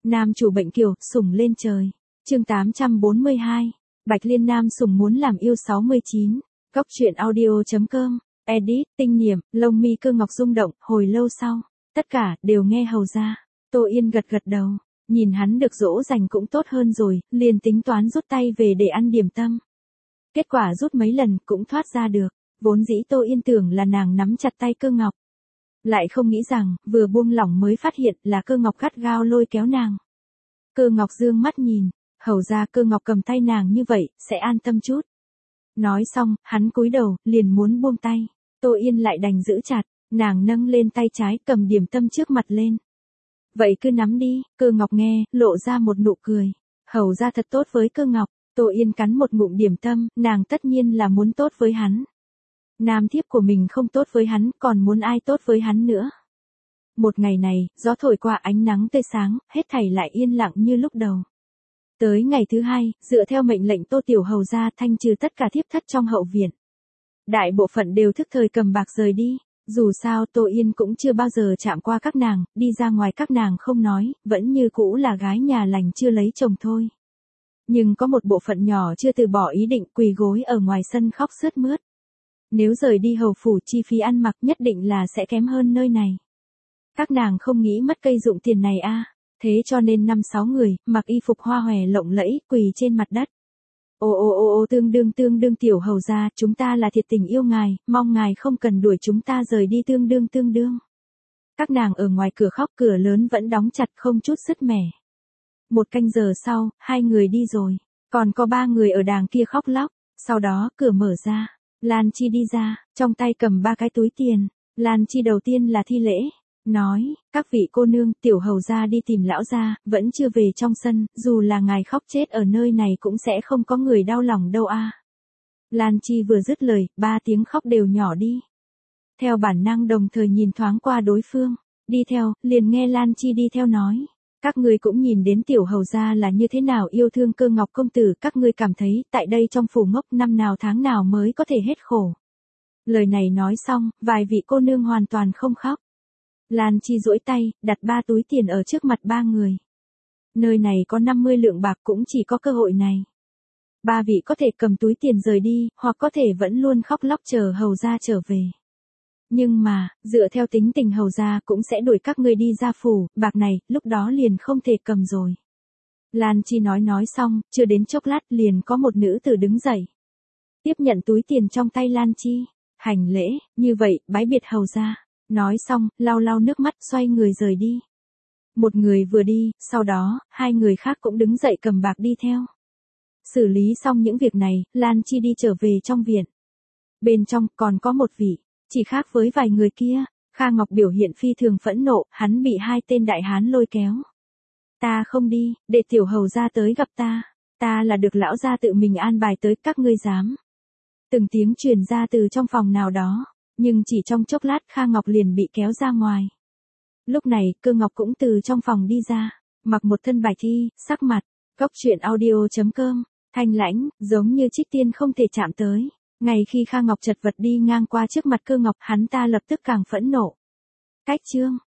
Nam chủ bệnh kiều, sủng lên trời. Chương 842. Bạch Liên Nam sủng muốn làm yêu 69. Góc truyện audio.com. Edit, tinh niệm, lông mi Cơ Ngọc rung động, hồi lâu sau, tất cả đều nghe hầu ra. Tô Yên gật gật đầu, nhìn hắn được dỗ dành cũng tốt hơn rồi, liền tính toán rút tay về để ăn điểm tâm. Kết quả rút mấy lần cũng thoát ra được, vốn dĩ Tô Yên tưởng là nàng nắm chặt tay Cơ Ngọc. Lại không nghĩ rằng, vừa buông lỏng mới phát hiện là Cơ Ngọc gắt gao lôi kéo nàng. Cơ Ngọc dương mắt nhìn, hầu ra Cơ Ngọc cầm tay nàng như vậy, sẽ an tâm chút. Nói xong, hắn cúi đầu, liền muốn buông tay. Tô Yên lại đành giữ chặt, nàng nâng lên tay trái cầm điểm tâm trước mặt lên. Vậy cứ nắm đi, Cơ Ngọc nghe, lộ ra một nụ cười. Hầu ra thật tốt với Cơ Ngọc, Tô Yên cắn một ngụm điểm tâm, nàng tất nhiên là muốn tốt với hắn. Nam thiếp của mình không tốt với hắn, còn muốn ai tốt với hắn nữa. Một ngày này, gió thổi qua ánh nắng tươi sáng, hết thảy lại yên lặng như lúc đầu. Tới ngày thứ hai, dựa theo mệnh lệnh Tô Tiểu hầu ra thanh trừ tất cả thiếp thất trong hậu viện. Đại bộ phận đều thức thời cầm bạc rời đi, dù sao Tô Yên cũng chưa bao giờ chạm qua các nàng, đi ra ngoài các nàng không nói, vẫn như cũ là gái nhà lành chưa lấy chồng thôi. Nhưng có một bộ phận nhỏ chưa từ bỏ ý định, quỳ gối ở ngoài sân khóc sướt mướt. Nếu rời đi hầu phủ chi phí ăn mặc nhất định là sẽ kém hơn nơi này. Các nàng không nghĩ mất cây dụng tiền này a, thế cho nên 5-6 người, mặc y phục hoa hòe lộng lẫy, quỳ trên mặt đất. Ô tương đương tiểu hầu gia, chúng ta là thiệt tình yêu ngài, mong ngài không cần đuổi chúng ta rời đi tương đương. Các nàng ở ngoài cửa khóc, cửa lớn vẫn đóng chặt không chút sứt mẻ. 1 canh giờ sau, 2 người đi rồi, còn có 3 người ở đàng kia khóc lóc, sau đó cửa mở ra, Lan Chi đi ra, trong tay cầm 3 cái túi tiền, Lan Chi đầu tiên là thi lễ. Nói, các vị cô nương, tiểu hầu gia đi tìm lão gia, vẫn chưa về trong sân, dù là ngài khóc chết ở nơi này cũng sẽ không có người đau lòng đâu a. Lan Chi vừa dứt lời, 3 tiếng khóc đều nhỏ đi. Theo bản năng đồng thời nhìn thoáng qua đối phương, đi theo, liền nghe Lan Chi đi theo nói. Các ngươi cũng nhìn đến tiểu hầu gia là như thế nào yêu thương Cơ Ngọc công tử, các ngươi cảm thấy, tại đây trong phủ ngốc năm nào tháng nào mới có thể hết khổ. Lời này nói xong, vài vị cô nương hoàn toàn không khóc. Lan Chi duỗi tay, đặt 3 túi tiền ở trước mặt 3 người. Nơi này có 50 lượng bạc, cũng chỉ có cơ hội này. 3 vị có thể cầm túi tiền rời đi, hoặc có thể vẫn luôn khóc lóc chờ hầu gia trở về. Nhưng mà, dựa theo tính tình hầu gia cũng sẽ đuổi các ngươi đi ra phủ, bạc này, lúc đó liền không thể cầm rồi. Lan Chi nói xong, chưa đến chốc lát liền có một nữ tử đứng dậy. Tiếp nhận túi tiền trong tay Lan Chi, hành lễ, như vậy, bái biệt hầu gia. Nói xong, lau nước mắt xoay người rời đi. Một người vừa đi, sau đó, 2 người khác cũng đứng dậy cầm bạc đi theo. Xử lý xong những việc này, Lan Chi đi trở về trong viện. Bên trong còn có một vị, chỉ khác với vài người kia, Kha Ngọc biểu hiện phi thường phẫn nộ, hắn bị 2 tên đại hán lôi kéo. Ta không đi, để tiểu hầu gia tới gặp ta là được lão gia tự mình an bài tới, các ngươi dám. Từng tiếng truyền ra từ trong phòng nào đó. Nhưng chỉ trong chốc lát Kha Ngọc liền bị kéo ra ngoài. Lúc này, Cơ Ngọc cũng từ trong phòng đi ra, mặc một thân bạch y, sắc mặt, góc truyện audio.com, thanh lãnh, giống như trích tiên không thể chạm tới. Ngày khi Kha Ngọc chật vật đi ngang qua trước mặt Cơ Ngọc, hắn ta lập tức càng phẫn nộ. Cách chương.